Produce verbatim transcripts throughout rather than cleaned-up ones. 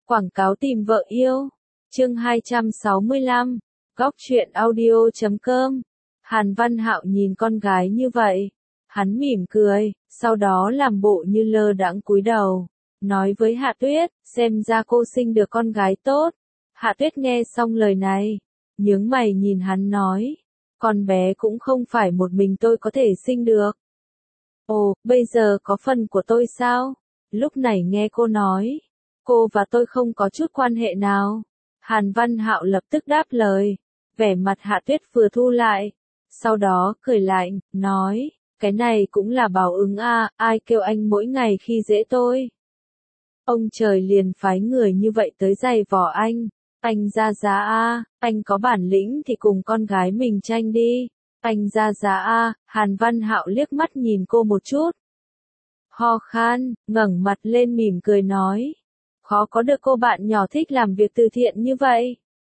Quảng cáo tìm vợ yêu. Chương hai trăm sáu mươi lăm. Góc truyện audio chấm com. Hàn Văn Hạo nhìn con gái như vậy, hắn mỉm cười, sau đó làm bộ như lơ đãng cúi đầu, nói với Hạ Tuyết, xem ra cô sinh được con gái tốt. Hạ Tuyết nghe xong lời này, nhướng mày nhìn hắn nói, con bé cũng không phải một mình tôi có thể sinh được. Ồ, bây giờ có phần của tôi sao? Lúc này nghe cô nói, cô và tôi không có chút quan hệ nào. Hàn Văn Hạo lập tức đáp lời, vẻ mặt Hạ Tuyết vừa thu lại, sau đó cười lạnh, nói, cái này cũng là báo ứng a, ai kêu anh mỗi ngày khi dễ tôi. Ông trời liền phái người như vậy tới giày vò anh, anh ra giá a, anh có bản lĩnh thì cùng con gái mình tranh đi, anh ra giá a. Hàn Văn Hạo liếc mắt nhìn cô một chút, ho khan, ngẩng mặt lên mỉm cười nói, khó có được cô bạn nhỏ thích làm việc từ thiện như vậy.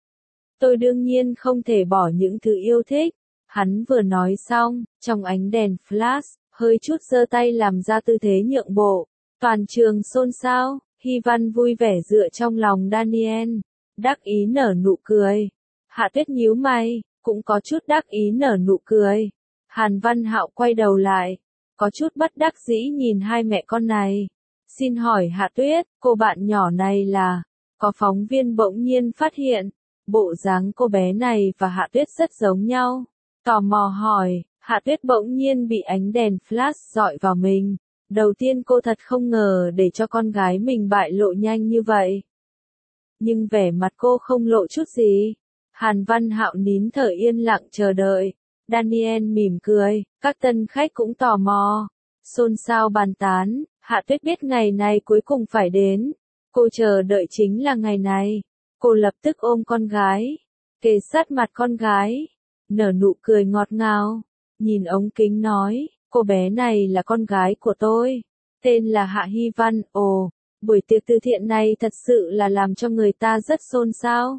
Tôi đương nhiên không thể bỏ những thứ yêu thích. Hắn vừa nói xong, trong ánh đèn flash, hơi chút giơ tay làm ra tư thế nhượng bộ. Toàn trường xôn xao, Hy Văn vui vẻ dựa trong lòng Daniel, đắc ý nở nụ cười. Hạ Tuyết nhíu mày, cũng có chút đắc ý nở nụ cười. Hàn Văn Hạo quay đầu lại, có chút bất đắc dĩ nhìn hai mẹ con này. Xin hỏi Hạ Tuyết, cô bạn nhỏ này là... Có phóng viên bỗng nhiên phát hiện, bộ dáng cô bé này và Hạ Tuyết rất giống nhau. Tò mò hỏi, Hạ Tuyết bỗng nhiên bị ánh đèn flash dọi vào mình. Đầu tiên cô thật không ngờ để cho con gái mình bại lộ nhanh như vậy. Nhưng vẻ mặt cô không lộ chút gì. Hàn Văn Hạo nín thở yên lặng chờ đợi. Daniel mỉm cười, các tân khách cũng tò mò. Xôn xao bàn tán, Hạ Tuyết biết ngày này cuối cùng phải đến. Cô chờ đợi chính là ngày này. Cô lập tức ôm con gái, kề sát mặt con gái, nở nụ cười ngọt ngào, nhìn ống kính nói, cô bé này là con gái của tôi, tên là Hạ Hy Văn. Ồ, buổi tiệc từ thiện này thật sự là làm cho người ta rất xôn xao.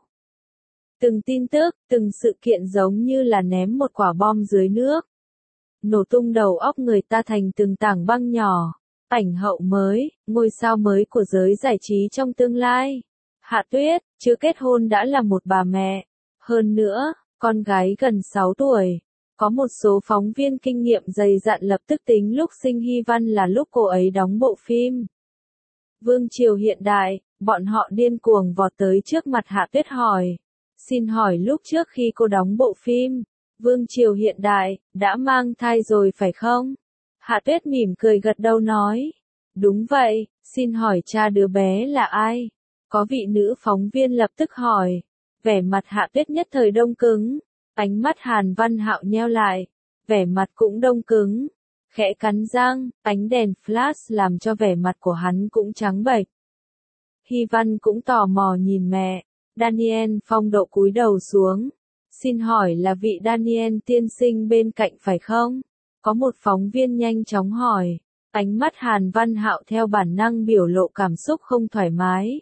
Từng tin tức, từng sự kiện giống như là ném một quả bom dưới nước, nổ tung đầu óc người ta thành từng tảng băng nhỏ. Ảnh hậu mới, ngôi sao mới của giới giải trí trong tương lai. Hạ Tuyết, chưa kết hôn đã là một bà mẹ. Hơn nữa, con gái gần sáu tuổi. Có một số phóng viên kinh nghiệm dày dặn lập tức tính lúc sinh Hy Văn là lúc cô ấy đóng bộ phim Vương Triều Hiện Đại, bọn họ điên cuồng vọt tới trước mặt Hạ Tuyết hỏi. Xin hỏi lúc trước khi cô đóng bộ phim Vương Triều Hiện Đại, đã mang thai rồi phải không? Hạ Tuyết mỉm cười gật đầu nói. Đúng vậy, xin hỏi cha đứa bé là ai? Có vị nữ phóng viên lập tức hỏi. Vẻ mặt Hạ Tuyết nhất thời đông cứng. Ánh mắt Hàn Văn Hạo nheo lại. Vẻ mặt cũng đông cứng. Khẽ cắn răng, ánh đèn flash làm cho vẻ mặt của hắn cũng trắng bệch. Hy Văn cũng tò mò nhìn mẹ. Daniel phong độ cúi đầu xuống. Xin hỏi là vị Daniel tiên sinh bên cạnh phải không? Có một phóng viên nhanh chóng hỏi. Ánh mắt Hàn Văn Hạo theo bản năng biểu lộ cảm xúc không thoải mái.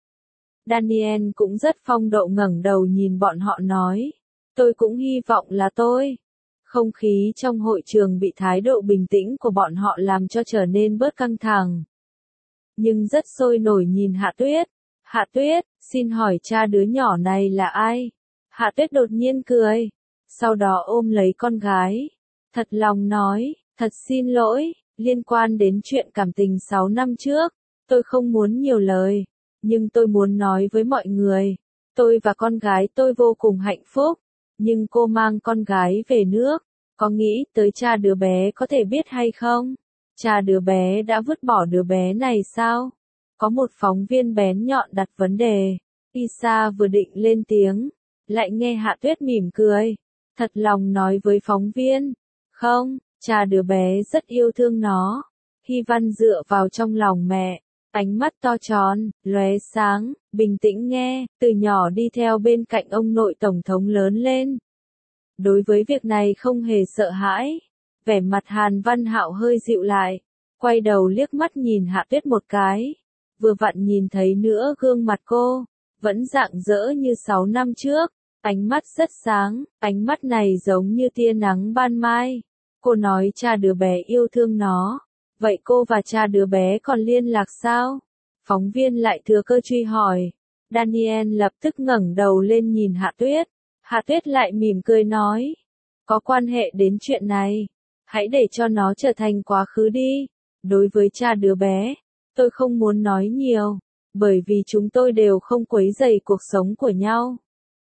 Daniel cũng rất phong độ ngẩng đầu nhìn bọn họ nói. Tôi cũng hy vọng là tôi. Không khí trong hội trường bị thái độ bình tĩnh của bọn họ làm cho trở nên bớt căng thẳng. Nhưng rất sôi nổi nhìn Hạ Tuyết. Hạ Tuyết, xin hỏi cha đứa nhỏ này là ai? Hạ Tuyết đột nhiên cười. Sau đó ôm lấy con gái. Thật lòng nói, thật xin lỗi, liên quan đến chuyện cảm tình sáu năm trước, tôi không muốn nhiều lời, nhưng tôi muốn nói với mọi người, tôi và con gái tôi vô cùng hạnh phúc, nhưng cô mang con gái về nước, có nghĩ tới cha đứa bé có thể biết hay không? Cha đứa bé đã vứt bỏ đứa bé này sao? Có một phóng viên bén nhọn đặt vấn đề, Isa vừa định lên tiếng, lại nghe Hạ Tuyết mỉm cười, thật lòng nói với phóng viên. Không, cha đứa bé rất yêu thương nó. Hy Văn dựa vào trong lòng mẹ, ánh mắt to tròn, lóe sáng, bình tĩnh nghe, từ nhỏ đi theo bên cạnh ông nội tổng thống lớn lên. Đối với việc này không hề sợ hãi. Vẻ mặt Hàn Văn Hạo hơi dịu lại, quay đầu liếc mắt nhìn Hạ Tuyết một cái. Vừa vặn nhìn thấy nữa gương mặt cô, vẫn rạng rỡ như sáu năm trước. Ánh mắt rất sáng, ánh mắt này giống như tia nắng ban mai. Cô nói cha đứa bé yêu thương nó. Vậy cô và cha đứa bé còn liên lạc sao? Phóng viên lại thừa cơ truy hỏi. Daniel lập tức ngẩng đầu lên nhìn Hạ Tuyết. Hạ Tuyết lại mỉm cười nói. Có quan hệ đến chuyện này. Hãy để cho nó trở thành quá khứ đi. Đối với cha đứa bé, tôi không muốn nói nhiều, bởi vì chúng tôi đều không quấy rầy cuộc sống của nhau.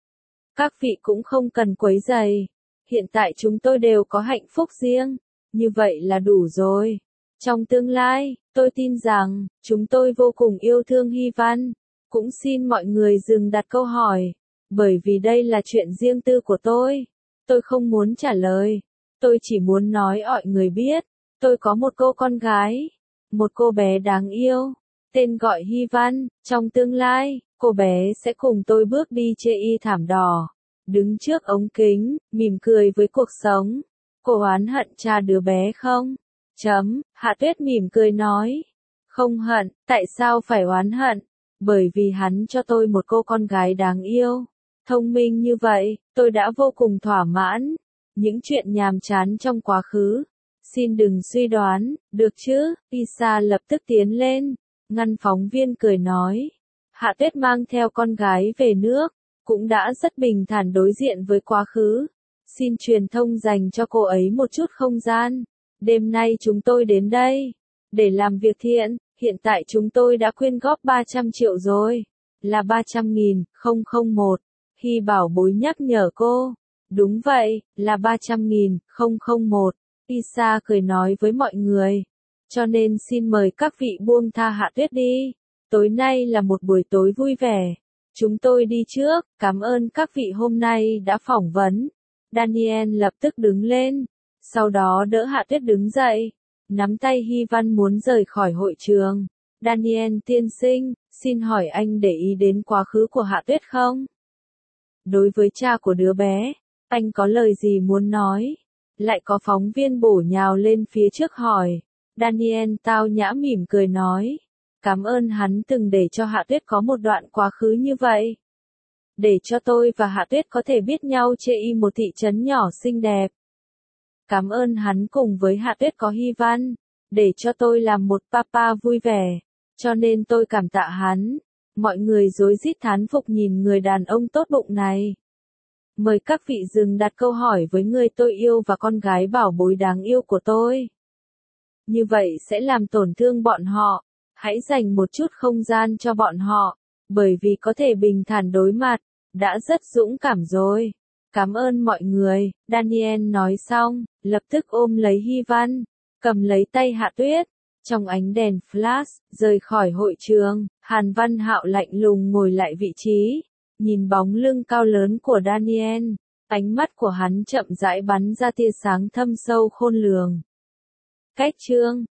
Các vị cũng không cần quấy rầy. Hiện tại chúng tôi đều có hạnh phúc riêng. Như vậy là đủ rồi. Trong tương lai, tôi tin rằng, chúng tôi vô cùng yêu thương Hy Văn. Cũng xin mọi người dừng đặt câu hỏi. Bởi vì đây là chuyện riêng tư của tôi. Tôi không muốn trả lời. Tôi chỉ muốn nói mọi người biết. Tôi có một cô con gái. Một cô bé đáng yêu. Tên gọi Hy Văn. Trong tương lai, cô bé sẽ cùng tôi bước đi trên y thảm đỏ. Đứng trước ống kính, mỉm cười với cuộc sống. Cô oán hận cha đứa bé không? Chấm, Hạ Tuyết mỉm cười nói. Không hận, tại sao phải oán hận? Bởi vì hắn cho tôi một cô con gái đáng yêu. Thông minh như vậy, tôi đã vô cùng thỏa mãn. Những chuyện nhàm chán trong quá khứ. Xin đừng suy đoán, được chứ? Isa lập tức tiến lên. Ngăn phóng viên cười nói. Hạ Tuyết mang theo con gái về nước. Cũng đã rất bình thản đối diện với quá khứ. Xin truyền thông dành cho cô ấy một chút không gian. Đêm nay chúng tôi đến đây. Để làm việc thiện, hiện tại chúng tôi đã quyên góp ba trăm triệu rồi. Là ba trăm nghìn, không không một. Hy bảo bối nhắc nhở cô. Đúng vậy, là ba trăm nghìn, không không một. Isa cười nói với mọi người. Cho nên xin mời các vị buông tha Hạ Tuyết đi. Tối nay là một buổi tối vui vẻ. Chúng tôi đi trước, cảm ơn các vị hôm nay đã phỏng vấn. Daniel lập tức đứng lên. Sau đó đỡ Hạ Tuyết đứng dậy. Nắm tay Hy Văn muốn rời khỏi hội trường. Daniel tiên sinh, xin hỏi anh để ý đến quá khứ của Hạ Tuyết không? Đối với cha của đứa bé, anh có lời gì muốn nói? Lại có phóng viên bổ nhào lên phía trước hỏi. Daniel tao nhã mỉm cười nói. Cảm ơn hắn từng để cho Hạ Tuyết có một đoạn quá khứ như vậy. Để cho tôi và Hạ Tuyết có thể biết nhau trên một thị trấn nhỏ xinh đẹp. Cảm ơn hắn cùng với Hạ Tuyết có Hy Văn. Để cho tôi làm một papa vui vẻ. Cho nên tôi cảm tạ hắn. Mọi người rối rít thán phục nhìn người đàn ông tốt bụng này. Mời các vị dừng đặt câu hỏi với người tôi yêu và con gái bảo bối đáng yêu của tôi. Như vậy sẽ làm tổn thương bọn họ. Hãy dành một chút không gian cho bọn họ. Bởi vì có thể bình thản đối mặt. Đã rất dũng cảm rồi. Cảm ơn mọi người. Daniel nói xong, lập tức ôm lấy Hy Văn. Cầm lấy tay Hạ Tuyết. Trong ánh đèn flash, rời khỏi hội trường, Hàn Văn Hạo lạnh lùng ngồi lại vị trí. Nhìn bóng lưng cao lớn của Daniel. Ánh mắt của hắn chậm rãi bắn ra tia sáng thâm sâu khôn lường. Cách chương